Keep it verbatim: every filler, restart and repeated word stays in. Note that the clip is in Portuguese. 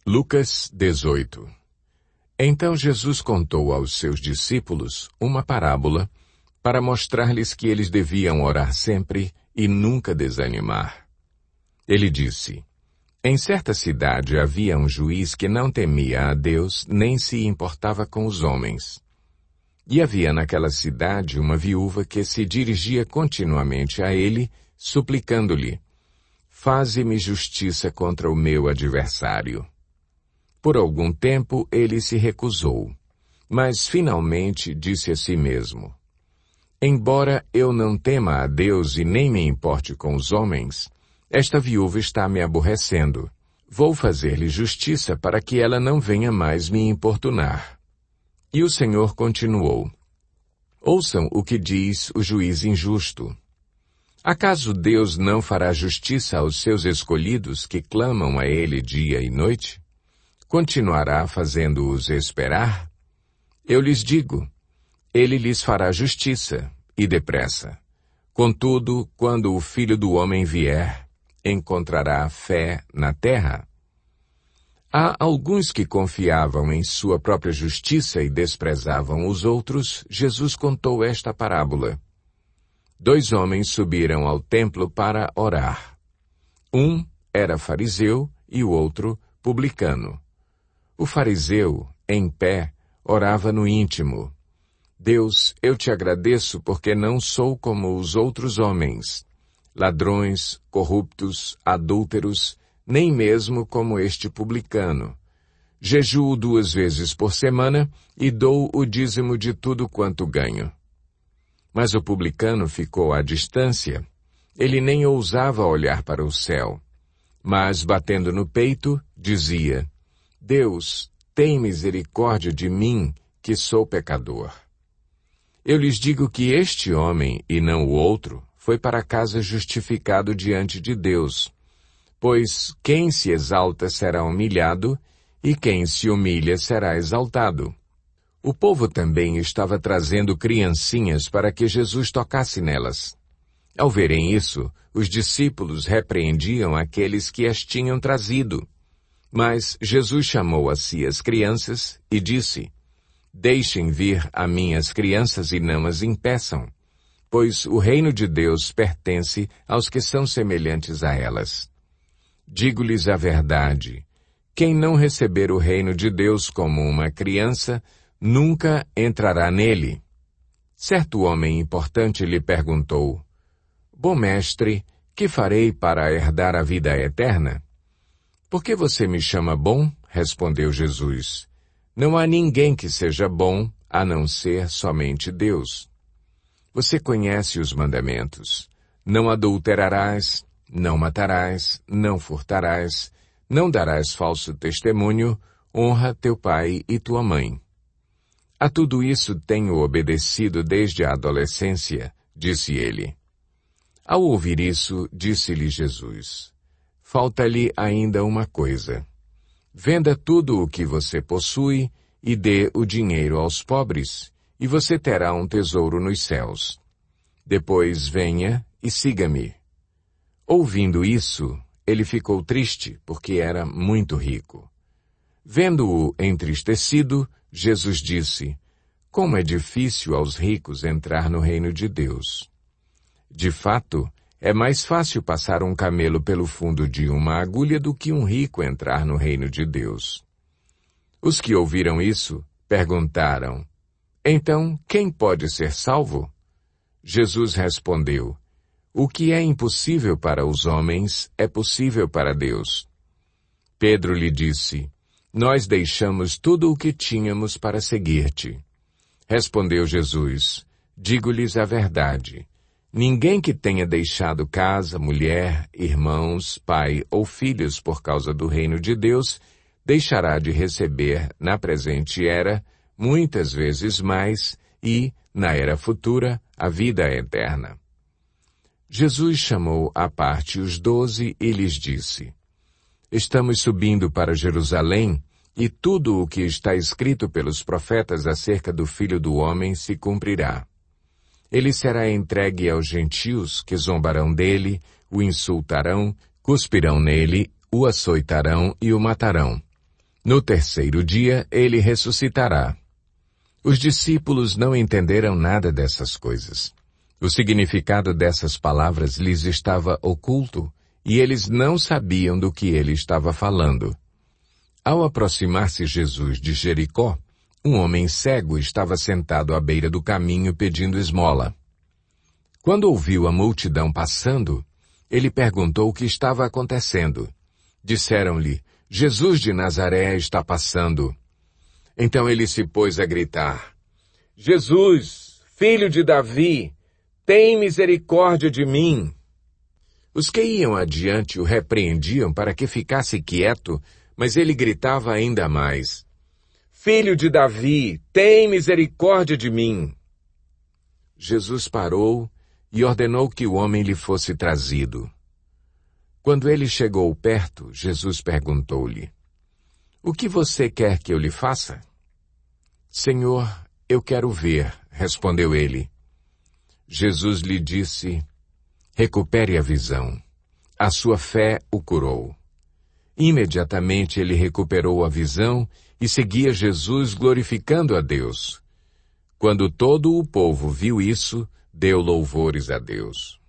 Lucas dezoito. Então Jesus contou aos seus discípulos uma parábola para mostrar-lhes que eles deviam orar sempre e nunca desanimar. Ele disse: Em certa cidade havia um juiz que não temia a Deus nem se importava com os homens. E havia naquela cidade uma viúva que se dirigia continuamente a ele, suplicando-lhe: Faze-me justiça contra o meu adversário. Por algum tempo ele se recusou, mas finalmente disse a si mesmo: Embora eu não tema a Deus e nem me importe com os homens, esta viúva está me aborrecendo. Vou fazer-lhe justiça para que ela não venha mais me importunar. E o Senhor continuou: Ouçam o que diz o juiz injusto. Acaso Deus não fará justiça aos seus escolhidos que clamam a Ele dia e noite? Continuará fazendo-os esperar? Eu lhes digo, Ele lhes fará justiça, e depressa. Contudo, quando o Filho do Homem vier, encontrará fé na terra? Há alguns que confiavam em sua própria justiça e desprezavam os outros. Jesus contou esta parábola. Dois homens subiram ao templo para orar. Um era fariseu e o outro publicano. O fariseu, em pé, orava no íntimo: Deus, eu te agradeço porque não sou como os outros homens, ladrões, corruptos, adúlteros, nem mesmo como este publicano. Jejuo duas vezes por semana e dou o dízimo de tudo quanto ganho. Mas o publicano ficou à distância. Ele nem ousava olhar para o céu, mas, batendo no peito, dizia: Deus, tem misericórdia de mim, que sou pecador. Eu lhes digo que este homem, e não o outro, foi para casa justificado diante de Deus. Pois quem se exalta será humilhado, e quem se humilha será exaltado. O povo também estava trazendo criancinhas para que Jesus tocasse nelas. Ao verem isso, os discípulos repreendiam aqueles que as tinham trazido. Mas Jesus chamou a si as crianças e disse: Deixem vir a mim as crianças e não as impeçam, pois o reino de Deus pertence aos que são semelhantes a elas. Digo-lhes a verdade: quem não receber o reino de Deus como uma criança, nunca entrará nele. Certo homem importante lhe perguntou: Bom mestre, que farei para herdar a vida eterna? Por que você me chama bom? Respondeu Jesus. Não há ninguém que seja bom, a não ser somente Deus. Você conhece os mandamentos: não adulterarás, não matarás, não furtarás, não darás falso testemunho, honra teu pai e tua mãe. A tudo isso tenho obedecido desde a adolescência, disse ele. Ao ouvir isso, disse-lhe Jesus: Falta-lhe ainda uma coisa. Venda tudo o que você possui e dê o dinheiro aos pobres, e você terá um tesouro nos céus. Depois venha e siga-me. Ouvindo isso, ele ficou triste, porque era muito rico. Vendo-o entristecido, Jesus disse: Como é difícil aos ricos entrar no reino de Deus. De fato, é mais fácil passar um camelo pelo fundo de uma agulha do que um rico entrar no reino de Deus. Os que ouviram isso perguntaram: Então, quem pode ser salvo? Jesus respondeu: O que é impossível para os homens é possível para Deus. Pedro lhe disse: Nós deixamos tudo o que tínhamos para seguir-te. Respondeu Jesus: Digo-lhes a verdade. Ninguém que tenha deixado casa, mulher, irmãos, pai ou filhos por causa do reino de Deus, deixará de receber, na presente era, muitas vezes mais, e, na era futura, a vida eterna. Jesus chamou à parte os doze e lhes disse: Estamos subindo para Jerusalém, e tudo o que está escrito pelos profetas acerca do Filho do Homem se cumprirá. Ele será entregue aos gentios, que zombarão dele, o insultarão, cuspirão nele, o açoitarão e o matarão. No terceiro dia, ele ressuscitará. Os discípulos não entenderam nada dessas coisas. O significado dessas palavras lhes estava oculto e eles não sabiam do que ele estava falando. Ao aproximar-se Jesus de Jericó, um homem cego estava sentado à beira do caminho pedindo esmola. Quando ouviu a multidão passando, ele perguntou o que estava acontecendo. Disseram-lhe, Jesus de Nazaré está passando. Então ele se pôs a gritar, Jesus, filho de Davi, tem misericórdia de mim. Os que iam adiante o repreendiam para que ficasse quieto, mas ele gritava ainda mais, Filho de Davi, tem misericórdia de mim. Jesus parou e ordenou que o homem lhe fosse trazido. Quando ele chegou perto, Jesus perguntou-lhe, O que você quer que eu lhe faça? Senhor, eu quero ver, respondeu ele. Jesus lhe disse, recupere a visão. A sua fé o curou. Imediatamente ele recuperou a visão e seguia Jesus glorificando a Deus. Quando todo o povo viu isso, deu louvores a Deus.